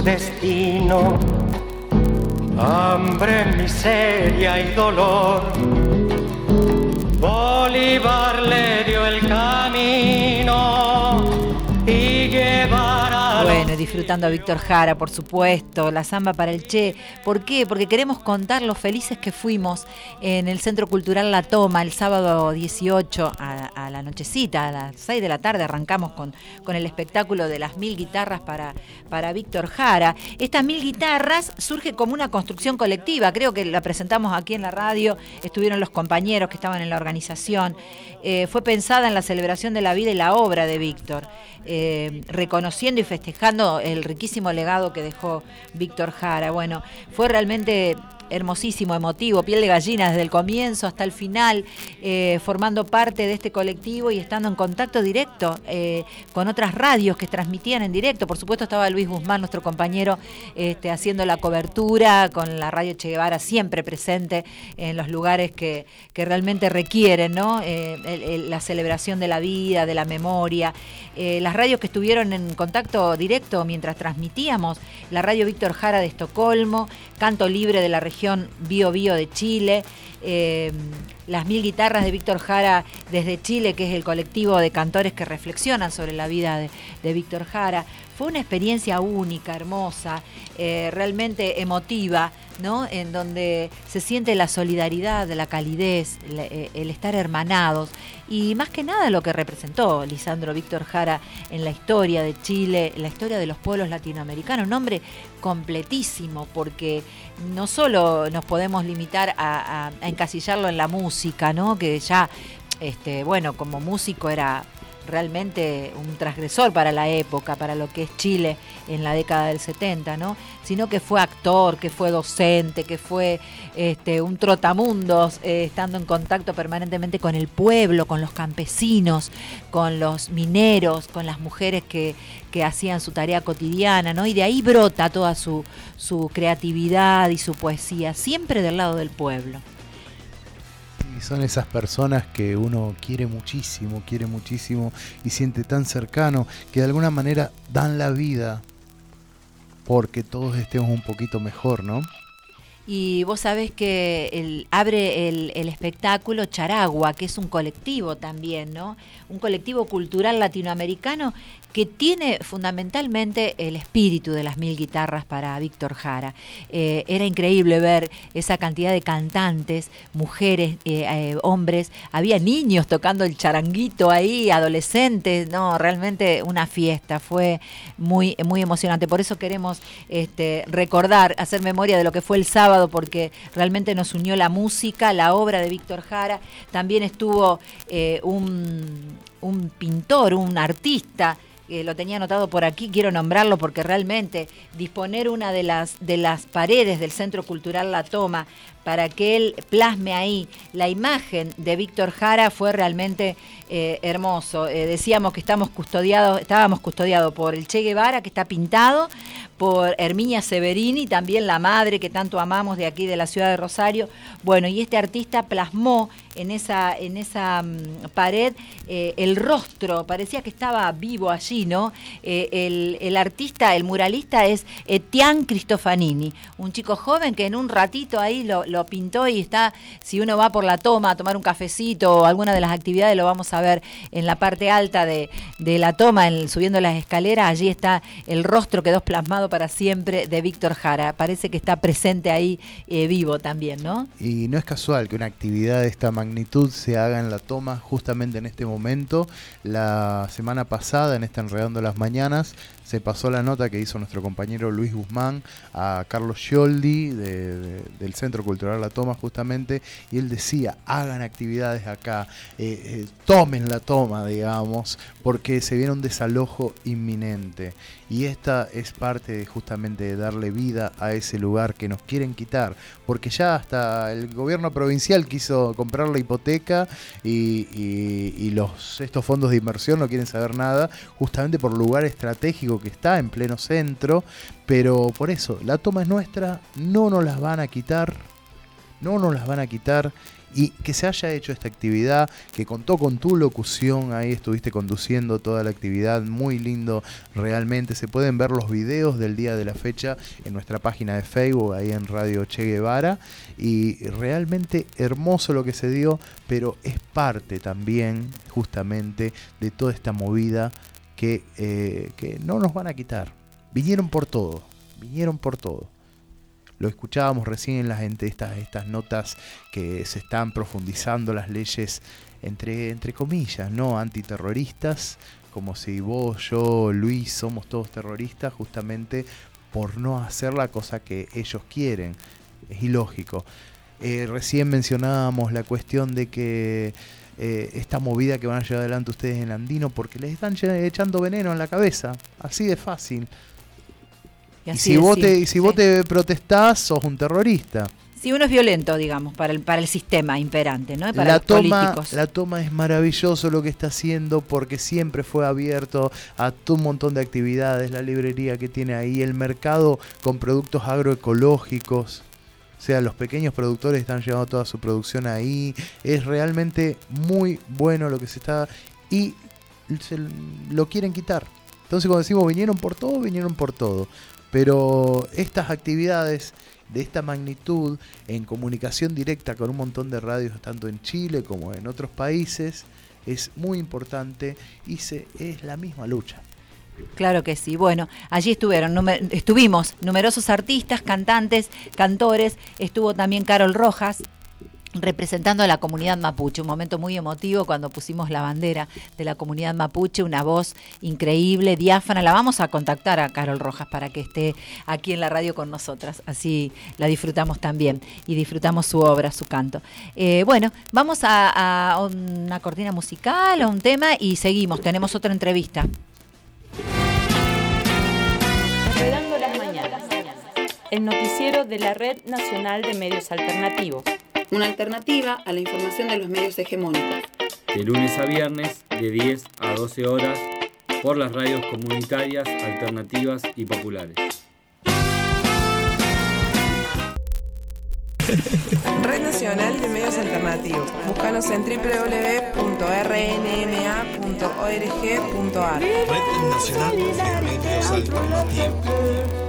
su destino. Hambre, miseria y dolor, Bolívar le dio el camino y llevará. Bueno, disfrutando a Víctor Jara, por supuesto, la samba para el Che. ¿Por qué? Porque queremos contar lo felices que fuimos en el Centro Cultural La Toma el sábado 18 a la nochecita, a las 6 de la tarde arrancamos con el espectáculo de las 1000 guitarras para Víctor Jara. Estas 1000 guitarras surge como una construcción colectiva, creo que la presentamos aquí en la radio, estuvieron los compañeros que estaban en la organización. Fue pensada en la celebración de la vida y la obra de Víctor, reconociendo y festejando el riquísimo legado que dejó Víctor Jara. Bueno, fue realmente hermosísimo, emotivo, piel de gallina desde el comienzo hasta el final, formando parte de este colectivo y estando en contacto directo con otras radios que transmitían en directo. Por supuesto estaba Luis Guzmán, nuestro compañero, haciendo la cobertura con la radio Che Guevara siempre presente en los lugares que realmente requieren, ¿no? La celebración de la vida, de la memoria. Las radios que estuvieron en contacto directo mientras transmitíamos, la radio Víctor Jara de Estocolmo, Canto Libre de la región Bío Bío de Chile, las 1000 guitarras de Víctor Jara desde Chile, que es el colectivo de cantores que reflexionan sobre la vida de Víctor Jara. Fue una experiencia única, hermosa, realmente emotiva, ¿no? En donde se siente la solidaridad, la calidez, el estar hermanados y más que nada lo que representó Lisandro Víctor Jara en la historia de Chile, en la historia de los pueblos latinoamericanos. Un hombre completísimo, porque no solo nos podemos limitar a encasillarlo en la música, ¿no? Que ya, bueno, como músico era realmente un transgresor para la época, para lo que es Chile en la década del 70, ¿no? Sino que fue actor, que fue docente, que fue un trotamundos, estando en contacto permanentemente con el pueblo, con los campesinos, con los mineros, con las mujeres que hacían su tarea cotidiana, ¿no? Y de ahí brota toda su creatividad y su poesía, siempre del lado del pueblo. Y son esas personas que uno quiere muchísimo y siente tan cercano, que de alguna manera dan la vida porque todos estemos un poquito mejor, ¿no? Y vos sabés que abre el espectáculo Charagua, que es un colectivo también, ¿no? Un colectivo cultural latinoamericano que tiene fundamentalmente el espíritu de las 1000 guitarras para Víctor Jara. Era increíble ver esa cantidad de cantantes, mujeres, hombres, había niños tocando el charanguito ahí, adolescentes, no, realmente una fiesta, fue muy, muy emocionante. Por eso queremos recordar, hacer memoria de lo que fue el sábado, porque realmente nos unió la música, la obra de Víctor Jara. También estuvo un pintor, un artista, lo tenía anotado por aquí, quiero nombrarlo porque realmente disponer una de las paredes del Centro Cultural La Toma para que él plasme ahí la imagen de Víctor Jara fue realmente hermoso. Decíamos que estábamos custodiados por el Che Guevara, que está pintado, por Herminia Severini, también la madre que tanto amamos de aquí de la ciudad de Rosario. Bueno, y este artista plasmó en esa pared el rostro, parecía que estaba vivo allí, ¿no? El artista, el muralista es Etienne Cristofanini, un chico joven que en un ratito ahí lo pintó y está, si uno va por La Toma a tomar un cafecito o alguna de las actividades, lo vamos a ver en la parte alta de La Toma, subiendo las escaleras, allí está el rostro, quedó plasmado para siempre de Víctor Jara. Parece que está presente ahí vivo también, ¿no? Y no es casual que una actividad de esta magnitud se haga en La Toma justamente en este momento. La semana pasada, en esta Enredando las Mañanas, se pasó la nota que hizo nuestro compañero Luis Guzmán a Carlos Scioldi del Centro Cultural La Toma justamente, y él decía, hagan actividades acá, tomen La Toma, digamos, porque se viene un desalojo inminente. Y esta es parte justamente de darle vida a ese lugar que nos quieren quitar, porque ya hasta el gobierno provincial quiso comprar la hipoteca y estos fondos de inversión no quieren saber nada, justamente por lugar estratégico que está en pleno centro. Pero por eso, La Toma es nuestra, no nos las van a quitar, Y que se haya hecho esta actividad, que contó con tu locución, ahí estuviste conduciendo toda la actividad, muy lindo realmente. Se pueden ver los videos del día de la fecha en nuestra página de Facebook, ahí en Radio Che Guevara, y realmente hermoso lo que se dio, pero es parte también justamente de toda esta movida que no nos van a quitar. Vinieron por todo. Lo escuchábamos recién en estas notas que se están profundizando las leyes entre comillas, ¿no? Antiterroristas, como si vos, yo, Luis somos todos terroristas justamente por no hacer la cosa que ellos quieren. Es ilógico. Recién mencionábamos la cuestión de que esta movida que van a llevar adelante ustedes en Andino porque les están echando veneno en la cabeza, así de fácil. Y si vos te protestás, sos un terrorista. Si uno es violento, digamos, para el sistema imperante, ¿no? Para los políticos. La toma es maravilloso lo que está haciendo porque siempre fue abierto a todo un montón de actividades, la librería que tiene ahí, el mercado con productos agroecológicos. O sea, los pequeños productores están llevando toda su producción ahí. Es realmente muy bueno lo que se está... Y lo quieren quitar. Entonces cuando decimos vinieron por todo. Pero estas actividades de esta magnitud, en comunicación directa con un montón de radios, tanto en Chile como en otros países, es muy importante y es la misma lucha. Claro que sí. Bueno, allí estuvimos numerosos artistas, cantantes, cantores. Estuvo también Carol Rojas, representando a la comunidad mapuche, un momento muy emotivo cuando pusimos la bandera de la comunidad mapuche, una voz increíble, diáfana. La vamos a contactar a Carol Rojas para que esté aquí en la radio con nosotras, así la disfrutamos también y disfrutamos su obra, su canto. Bueno, vamos a una cortina musical, a un tema y seguimos, tenemos otra entrevista. Enredando las mañanas, el noticiero de la Red Nacional de Medios Alternativos. Una alternativa a la información de los medios hegemónicos. De lunes a viernes, de 10 a 12 horas, por las radios comunitarias, alternativas y populares. Red Nacional de Medios Alternativos. Búscanos en www.rnma.org.ar. Red Nacional de Medios Alternativos.